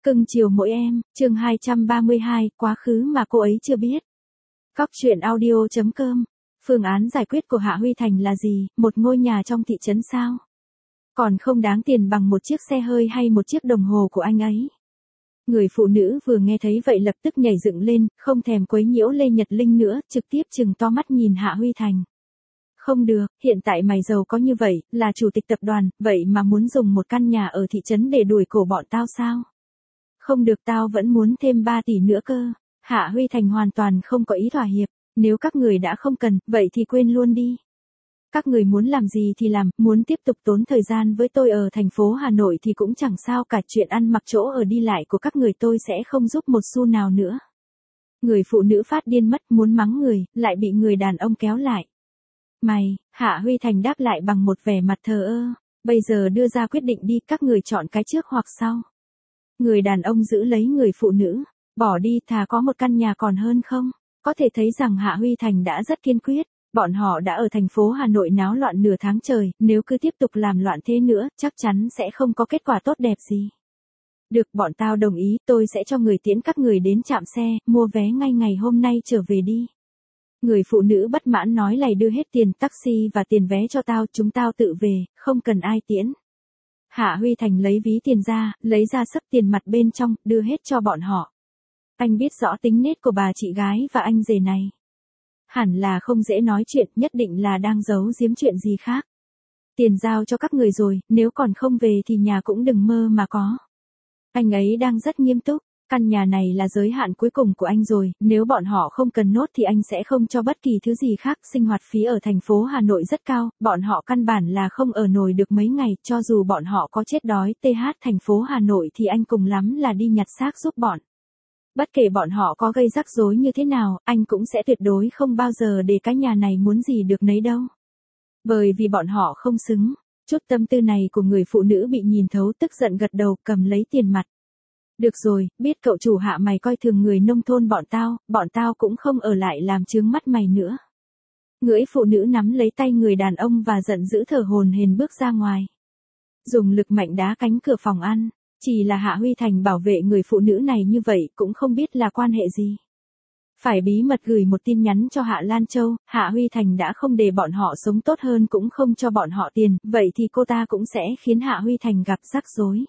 Cưng chiều mỗi em, chương 232, quá khứ mà cô ấy chưa biết. Cóc truyện audio.com. Phương án giải quyết của Hạ Huy Thành là gì, một ngôi nhà trong thị trấn sao? Còn không đáng tiền bằng một chiếc xe hơi hay một chiếc đồng hồ của anh ấy. Người phụ nữ vừa nghe thấy vậy lập tức nhảy dựng lên, không thèm quấy nhiễu Lê Nhật Linh nữa, trực tiếp trừng to mắt nhìn Hạ Huy Thành. Không được, hiện tại mày giàu có như vậy, là chủ tịch tập đoàn, vậy mà muốn dùng một căn nhà ở thị trấn để đuổi cổ bọn tao sao? Không được, tao vẫn muốn thêm 3 tỷ nữa cơ. Hạ Huy Thành hoàn toàn không có ý thỏa hiệp, nếu các người đã không cần, vậy thì quên luôn đi. Các người muốn làm gì thì làm, muốn tiếp tục tốn thời gian với tôi ở thành phố Hà Nội thì cũng chẳng sao cả, chuyện ăn mặc chỗ ở đi lại của các người tôi sẽ không giúp một xu nào nữa. Người phụ nữ phát điên mất, muốn mắng người, lại bị người đàn ông kéo lại. Mày, Hạ Huy Thành đáp lại bằng một vẻ mặt thờ ơ, bây giờ đưa ra quyết định đi, các người chọn cái trước hoặc sau. Người đàn ông giữ lấy người phụ nữ, bỏ đi, thà có một căn nhà còn hơn không? Có thể thấy rằng Hạ Huy Thành đã rất kiên quyết, bọn họ đã ở thành phố Hà Nội náo loạn nửa tháng trời, nếu cứ tiếp tục làm loạn thế nữa, chắc chắn sẽ không có kết quả tốt đẹp gì. Được, bọn tao đồng ý, tôi sẽ cho người tiễn các người đến trạm xe, mua vé ngay ngày hôm nay trở về đi. Người phụ nữ bất mãn nói lày, đưa hết tiền taxi và tiền vé cho tao, chúng tao tự về, không cần ai tiễn. Hạ Huy Thành lấy ví tiền ra, lấy ra sấp tiền mặt bên trong, đưa hết cho bọn họ. Anh biết rõ tính nết của bà chị gái và anh rể này. Hẳn là không dễ nói chuyện, nhất định là đang giấu giếm chuyện gì khác. Tiền giao cho các người rồi, nếu còn không về thì nhà cũng đừng mơ mà có. Anh ấy đang rất nghiêm túc, căn nhà này là giới hạn cuối cùng của anh rồi, nếu bọn họ không cần nốt thì anh sẽ không cho bất kỳ thứ gì khác, sinh hoạt phí ở thành phố Hà Nội rất cao, bọn họ căn bản là không ở nổi được mấy ngày, cho dù bọn họ có chết đói thành phố Hà Nội thì anh cùng lắm là đi nhặt xác giúp bọn. Bất kể bọn họ có gây rắc rối như thế nào, anh cũng sẽ tuyệt đối không bao giờ để cái nhà này muốn gì được nấy đâu. Bởi vì bọn họ không xứng. Chút tâm tư này của người phụ nữ bị nhìn thấu, tức giận gật đầu, cầm lấy tiền mặt. Được rồi, biết cậu chủ Hạ mày coi thường người nông thôn bọn tao cũng không ở lại làm chướng mắt mày nữa. Người phụ nữ nắm lấy tay người đàn ông và giận dữ thở hổn hển bước ra ngoài. Dùng lực mạnh đá cánh cửa phòng ăn. Chỉ là Hạ Huy Thành bảo vệ người phụ nữ này như vậy cũng không biết là quan hệ gì. Phải bí mật gửi một tin nhắn cho Hạ Lan Châu, Hạ Huy Thành đã không để bọn họ sống tốt hơn cũng không cho bọn họ tiền, vậy thì cô ta cũng sẽ khiến Hạ Huy Thành gặp rắc rối.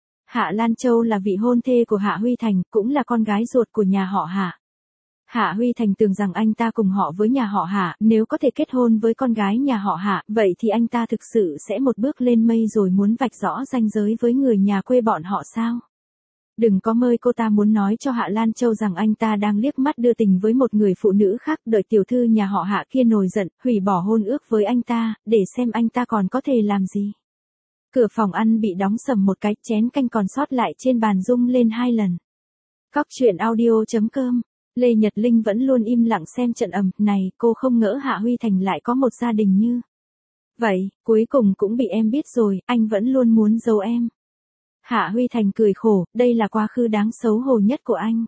Hạ Lan Châu là vị hôn thê của Hạ Huy Thành, cũng là con gái ruột của nhà họ Hạ. Hạ Huy Thành tưởng rằng anh ta cùng họ với nhà họ Hạ, nếu có thể kết hôn với con gái nhà họ Hạ, vậy thì anh ta thực sự sẽ một bước lên mây rồi, muốn vạch rõ ranh giới với người nhà quê bọn họ sao? Đừng có mơ, cô ta muốn nói cho Hạ Lan Châu rằng anh ta đang liếc mắt đưa tình với một người phụ nữ khác, đợi tiểu thư nhà họ Hạ kia nổi giận, hủy bỏ hôn ước với anh ta, để xem anh ta còn có thể làm gì. Cửa phòng ăn bị đóng sầm một cái, chén canh còn sót lại trên bàn rung lên 2 lần. Cóc truyện audio.com. Lê Nhật Linh vẫn luôn im lặng xem trận ầm này, cô không ngỡ Hạ Huy Thành lại có một gia đình như vậy, cuối cùng cũng bị em biết rồi, anh vẫn luôn muốn giấu em. Hạ Huy Thành cười khổ, đây là quá khứ đáng xấu hổ nhất của anh.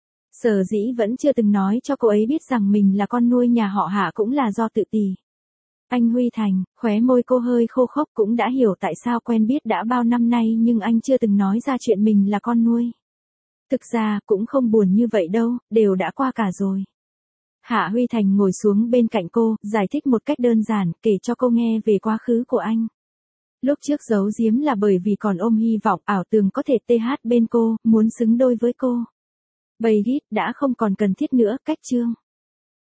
Sở dĩ vẫn chưa từng nói cho cô ấy biết rằng mình là con nuôi nhà họ Hạ cũng là do tự ti. Anh Huy Thành, khóe môi cô hơi khô khốc, cũng đã hiểu tại sao quen biết đã bao năm nay nhưng anh chưa từng nói ra chuyện mình là con nuôi. Thực ra, cũng không buồn như vậy đâu, đều đã qua cả rồi. Hạ Huy Thành ngồi xuống bên cạnh cô, giải thích một cách đơn giản, kể cho cô nghe về quá khứ của anh. Lúc trước giấu giếm là bởi vì còn ôm hy vọng ảo tưởng có thể bên cô, muốn xứng đôi với cô. Bây đã không còn cần thiết nữa, cách chương.